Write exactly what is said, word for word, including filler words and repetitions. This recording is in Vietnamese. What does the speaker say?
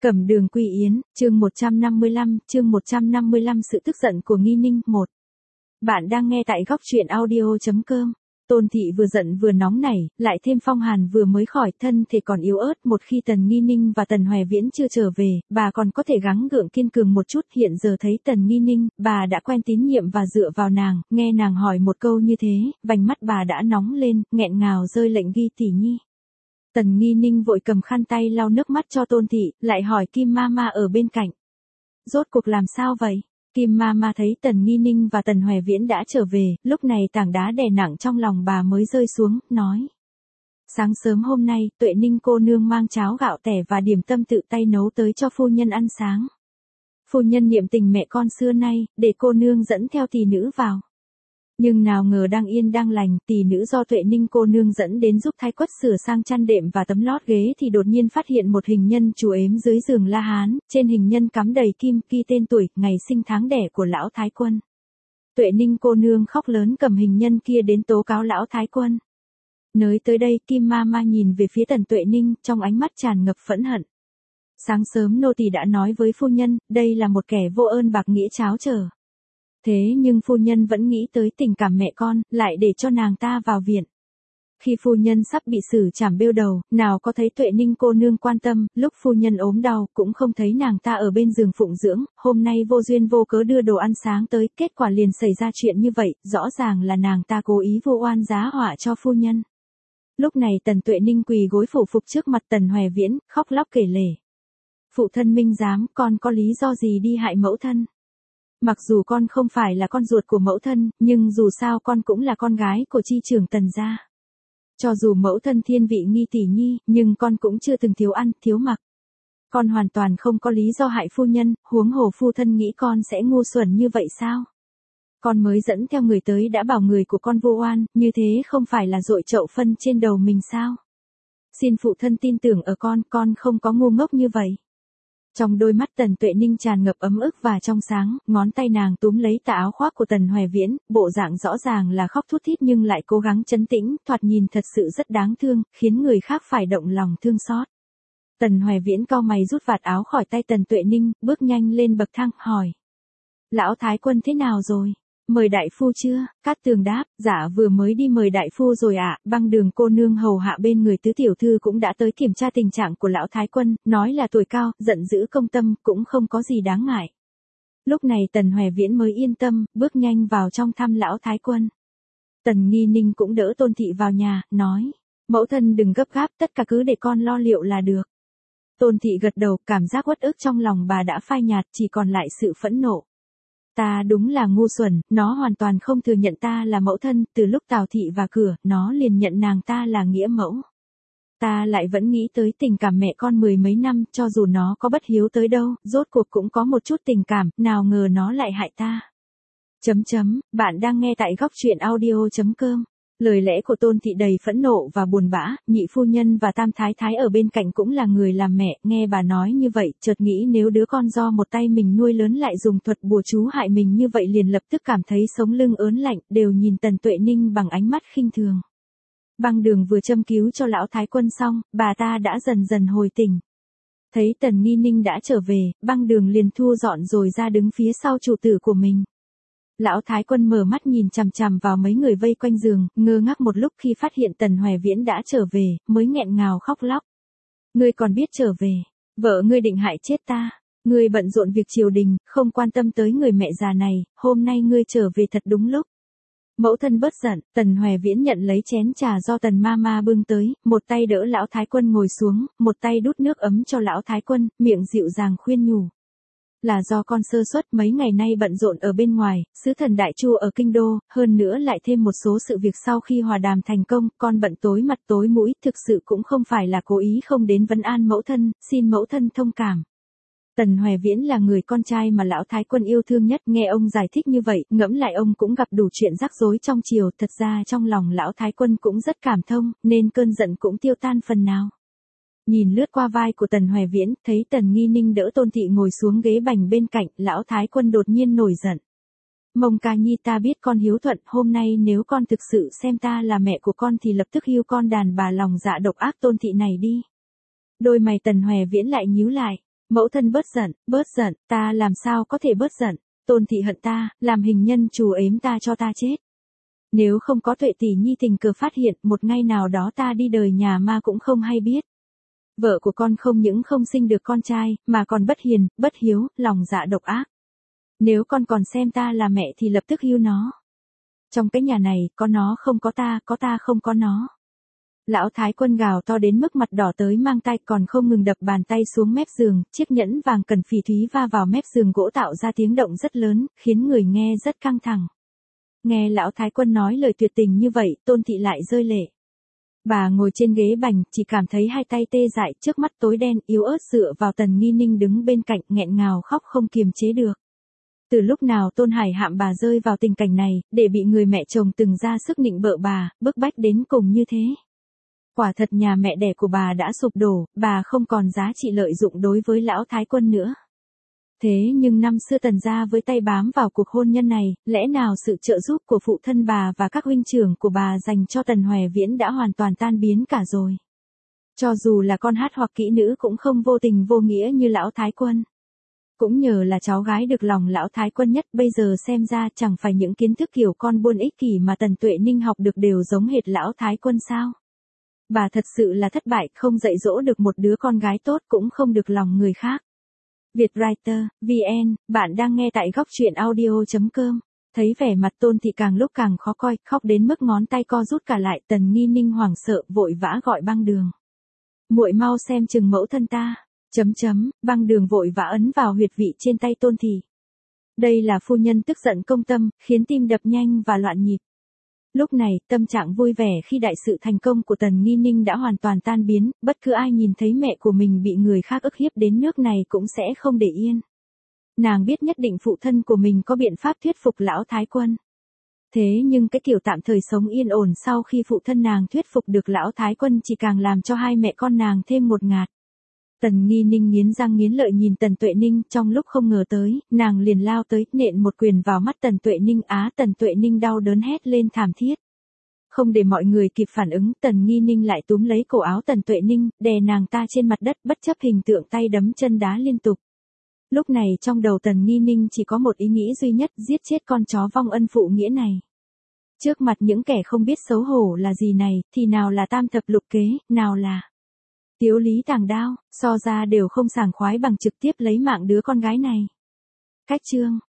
Cẩm Đường Quy Yến, chương một trăm năm mươi lăm, chương một trăm năm mươi lăm sự tức giận của Nghi Ninh, một. Bạn đang nghe tại góc truyện audio chấm com. Tôn Thị vừa giận vừa nóng nảy, lại thêm Phong Hàn vừa mới khỏi thân thể còn yếu ớt, một khi Tần Nghi Ninh và Tần Hoè Viễn chưa trở về, bà còn có thể gắng gượng kiên cường một chút, hiện giờ thấy Tần Nghi Ninh, bà đã quen tín nhiệm và dựa vào nàng, nghe nàng hỏi một câu như thế, vành mắt bà đã nóng lên, nghẹn ngào rơi lệnh ghi tỷ nhi. Tần Nghi Ninh vội cầm khăn tay lau nước mắt cho Tôn Thị, lại hỏi Kim Mama ở bên cạnh. Rốt cuộc làm sao vậy? Kim Mama thấy Tần Nghi Ninh và Tần Hoè Viễn đã trở về, lúc này tảng đá đè nặng trong lòng bà mới rơi xuống, nói. Sáng sớm hôm nay, Tuệ Ninh cô nương mang cháo gạo tẻ và điểm tâm tự tay nấu tới cho phu nhân ăn sáng. Phu nhân niệm tình mẹ con xưa nay, để cô nương dẫn theo tỷ nữ vào. Nhưng nào ngờ đang yên đang lành, tỷ nữ do Tuệ Ninh cô nương dẫn đến giúp Thái Quất sửa sang chăn đệm và tấm lót ghế thì đột nhiên phát hiện một hình nhân chú ếm dưới giường La Hán, trên hình nhân cắm đầy kim, ghi tên tuổi, ngày sinh tháng đẻ của lão Thái Quân. Tuệ Ninh cô nương khóc lớn cầm hình nhân kia đến tố cáo lão Thái Quân. Nới tới đây, Kim Mama nhìn về phía Tần Tuệ Ninh, trong ánh mắt tràn ngập phẫn hận. Sáng sớm nô tỳ đã nói với phu nhân, đây là một kẻ vô ơn bạc nghĩa tráo trở. Thế nhưng phu nhân vẫn nghĩ tới tình cảm mẹ con, lại để cho nàng ta vào viện. Khi phu nhân sắp bị xử trảm bêu đầu, nào có thấy Tuệ Ninh cô nương quan tâm, lúc phu nhân ốm đau, cũng không thấy nàng ta ở bên giường phụng dưỡng, hôm nay vô duyên vô cớ đưa đồ ăn sáng tới, kết quả liền xảy ra chuyện như vậy, rõ ràng là nàng ta cố ý vô oan giá họa cho phu nhân. Lúc này Tần Tuệ Ninh quỳ gối phủ phục trước mặt Tần Hoè Viễn, khóc lóc kể lể. Phụ thân minh giám, con có lý do gì đi hại mẫu thân? Mặc dù con không phải là con ruột của mẫu thân, nhưng dù sao con cũng là con gái của chi trưởng Tần gia. Cho dù mẫu thân thiên vị nghi tỷ nhi, nhưng con cũng chưa từng thiếu ăn, thiếu mặc. Con hoàn toàn không có lý do hại phu nhân, huống hồ phu thân nghĩ con sẽ ngu xuẩn như vậy sao? Con mới dẫn theo người tới đã bảo người của con vô oan, như thế không phải là dội chậu phân trên đầu mình sao? Xin phụ thân tin tưởng ở con, con không có ngu ngốc như vậy. Trong đôi mắt Tần Tuệ Ninh tràn ngập ấm ức và trong sáng, ngón tay nàng túm lấy tà áo khoác của Tần Hoè Viễn, bộ dạng rõ ràng là khóc thút thít nhưng lại cố gắng trấn tĩnh, thoạt nhìn thật sự rất đáng thương, khiến người khác phải động lòng thương xót. Tần Hoè Viễn cau mày rút vạt áo khỏi tay Tần Tuệ Ninh, bước nhanh lên bậc thang, hỏi. Lão Thái Quân thế nào rồi? Mời đại phu chưa? Cát Tường đáp, dạ vừa mới đi mời đại phu rồi ạ. À. Băng Đường cô nương hầu hạ bên người tứ tiểu thư cũng đã tới kiểm tra tình trạng của lão Thái Quân, nói là tuổi cao, giận dữ công tâm, cũng không có gì đáng ngại. Lúc này Tần Hoè Viễn mới yên tâm, bước nhanh vào trong thăm lão Thái Quân. Tần Nghi Ninh cũng đỡ Tôn Thị vào nhà, nói, mẫu thân đừng gấp gáp, tất cả cứ để con lo liệu là được. Tôn Thị gật đầu, cảm giác uất ức trong lòng bà đã phai nhạt, chỉ còn lại sự phẫn nộ. Ta đúng là ngu xuẩn, nó hoàn toàn không thừa nhận ta là mẫu thân, từ lúc Tào Thị vào cửa, nó liền nhận nàng ta là nghĩa mẫu. Ta lại vẫn nghĩ tới tình cảm mẹ con mười mấy năm, cho dù nó có bất hiếu tới đâu, rốt cuộc cũng có một chút tình cảm, nào ngờ nó lại hại ta. Chấm chấm, bạn đang nghe tại góc truyện audio chấm com. Lời lẽ của Tôn Thị đầy phẫn nộ và buồn bã, nhị phu nhân và tam thái thái ở bên cạnh cũng là người làm mẹ, nghe bà nói như vậy, chợt nghĩ nếu đứa con do một tay mình nuôi lớn lại dùng thuật bùa chú hại mình như vậy liền lập tức cảm thấy sống lưng ớn lạnh, đều nhìn Tần Tuệ Ninh bằng ánh mắt khinh thường. Băng Đường vừa châm cứu cho lão Thái Quân xong, bà ta đã dần dần hồi tỉnh. Thấy Tần Nghi Ninh đã trở về, Băng Đường liền thu dọn rồi ra đứng phía sau chủ tử của mình. Lão Thái Quân mở mắt nhìn chằm chằm vào mấy người vây quanh giường, ngơ ngác một lúc khi phát hiện Tần Hoè Viễn đã trở về, mới nghẹn ngào khóc lóc. Ngươi còn biết trở về, vợ ngươi định hại chết ta, ngươi bận rộn việc triều đình, không quan tâm tới người mẹ già này, hôm nay ngươi trở về thật đúng lúc. Mẫu thân bớt giận, Tần Hoè Viễn nhận lấy chén trà do Tần Mama bưng tới, một tay đỡ lão Thái Quân ngồi xuống, một tay đút nước ấm cho lão Thái Quân, miệng dịu dàng khuyên nhủ. Là do con sơ suất mấy ngày nay bận rộn ở bên ngoài, sứ thần Đại Chu ở kinh đô, hơn nữa lại thêm một số sự việc sau khi hòa đàm thành công, con bận tối mặt tối mũi, thực sự cũng không phải là cố ý không đến vấn an mẫu thân, xin mẫu thân thông cảm. Tần Hoè Viễn là người con trai mà lão Thái Quân yêu thương nhất, nghe ông giải thích như vậy, ngẫm lại ông cũng gặp đủ chuyện rắc rối trong triều, thật ra trong lòng lão Thái Quân cũng rất cảm thông, nên cơn giận cũng tiêu tan phần nào. Nhìn lướt qua vai của Tần Hoè Viễn, thấy Tần Nghi Ninh đỡ Tôn Thị ngồi xuống ghế bành bên cạnh, lão Thái Quân đột nhiên nổi giận. Mông ca nhi ta biết con hiếu thuận, hôm nay nếu con thực sự xem ta là mẹ của con thì lập tức hưu con đàn bà lòng dạ độc ác Tôn Thị này đi. Đôi mày Tần Hoè Viễn lại nhíu lại. Mẫu thân bớt giận, bớt giận, ta làm sao có thể bớt giận, Tôn thị hận ta, làm hình nhân trù ếm ta cho ta chết. Nếu không có Tuệ tỷ nhi tình cờ phát hiện, một ngày nào đó ta đi đời nhà ma cũng không hay biết. Vợ của con không những không sinh được con trai, mà còn bất hiền, bất hiếu, lòng dạ độc ác. Nếu con còn xem ta là mẹ thì lập tức hưu nó. Trong cái nhà này, có nó không có ta, có ta không có nó. Lão Thái Quân gào to đến mức mặt đỏ tới mang tay, còn không ngừng đập bàn tay xuống mép giường, chiếc nhẫn vàng cần phỉ thúy va vào mép giường gỗ tạo ra tiếng động rất lớn, khiến người nghe rất căng thẳng. Nghe Lão Thái Quân nói lời tuyệt tình như vậy, Tôn thị lại rơi lệ. Bà ngồi trên ghế bành, chỉ cảm thấy hai tay tê dại, trước mắt tối đen, yếu ớt dựa vào Tần Nghi Ninh đứng bên cạnh, nghẹn ngào khóc không kiềm chế được. Từ lúc nào Tôn Hải Hạm bà rơi vào tình cảnh này, để bị người mẹ chồng từng ra sức nịnh bợ bà, bức bách đến cùng như thế. Quả thật nhà mẹ đẻ của bà đã sụp đổ, bà không còn giá trị lợi dụng đối với Lão Thái Quân nữa. Thế nhưng năm xưa Tần gia với tay bám vào cuộc hôn nhân này, lẽ nào sự trợ giúp của phụ thân bà và các huynh trưởng của bà dành cho Tần Hoè Viễn đã hoàn toàn tan biến cả rồi. Cho dù là con hát hoặc kỹ nữ cũng không vô tình vô nghĩa như Lão Thái Quân. Cũng nhờ là cháu gái được lòng Lão Thái Quân nhất, bây giờ xem ra chẳng phải những kiến thức kiểu con buôn ích kỷ mà Tần Tuệ Ninh học được đều giống hệt Lão Thái Quân sao. Bà thật sự là thất bại, không dạy dỗ được một đứa con gái tốt, cũng không được lòng người khác. Vietwriter, vê en, bạn đang nghe tại góc truyện audio chấm com. Thấy vẻ mặt Tôn thị càng lúc càng khó coi, khóc đến mức ngón tay co rút cả lại, Tần Nghi Ninh hoảng sợ, vội vã gọi Băng Đường. Muội mau xem chừng mẫu thân ta. Chấm chấm, Băng Đường vội vã ấn vào huyệt vị trên tay Tôn thị. Đây là phu nhân tức giận công tâm, khiến tim đập nhanh và loạn nhịp. Lúc này, tâm trạng vui vẻ khi đại sự thành công của Tần Nghi Ninh đã hoàn toàn tan biến, bất cứ ai nhìn thấy mẹ của mình bị người khác ức hiếp đến nước này cũng sẽ không để yên. Nàng biết nhất định phụ thân của mình có biện pháp thuyết phục Lão Thái Quân. Thế nhưng cái kiểu tạm thời sống yên ổn sau khi phụ thân nàng thuyết phục được Lão Thái Quân chỉ càng làm cho hai mẹ con nàng thêm ngột ngạt. Tần Nghi Ninh nghiến răng nghiến lợi nhìn Tần Tuệ Ninh, trong lúc không ngờ tới, nàng liền lao tới, nện một quyền vào mắt Tần Tuệ Ninh. Á, Tần Tuệ Ninh đau đớn hét lên thảm thiết. Không để mọi người kịp phản ứng, Tần Nghi Ninh lại túm lấy cổ áo Tần Tuệ Ninh, đè nàng ta trên mặt đất, bất chấp hình tượng tay đấm chân đá liên tục. Lúc này trong đầu Tần Nghi Ninh chỉ có một ý nghĩ duy nhất, giết chết con chó vong ân phụ nghĩa này. Trước mặt những kẻ không biết xấu hổ là gì này, thì nào là tam thập lục kế, nào là tiếu lý tàng đao, so ra đều không sảng khoái bằng trực tiếp lấy mạng đứa con gái này. Cách chương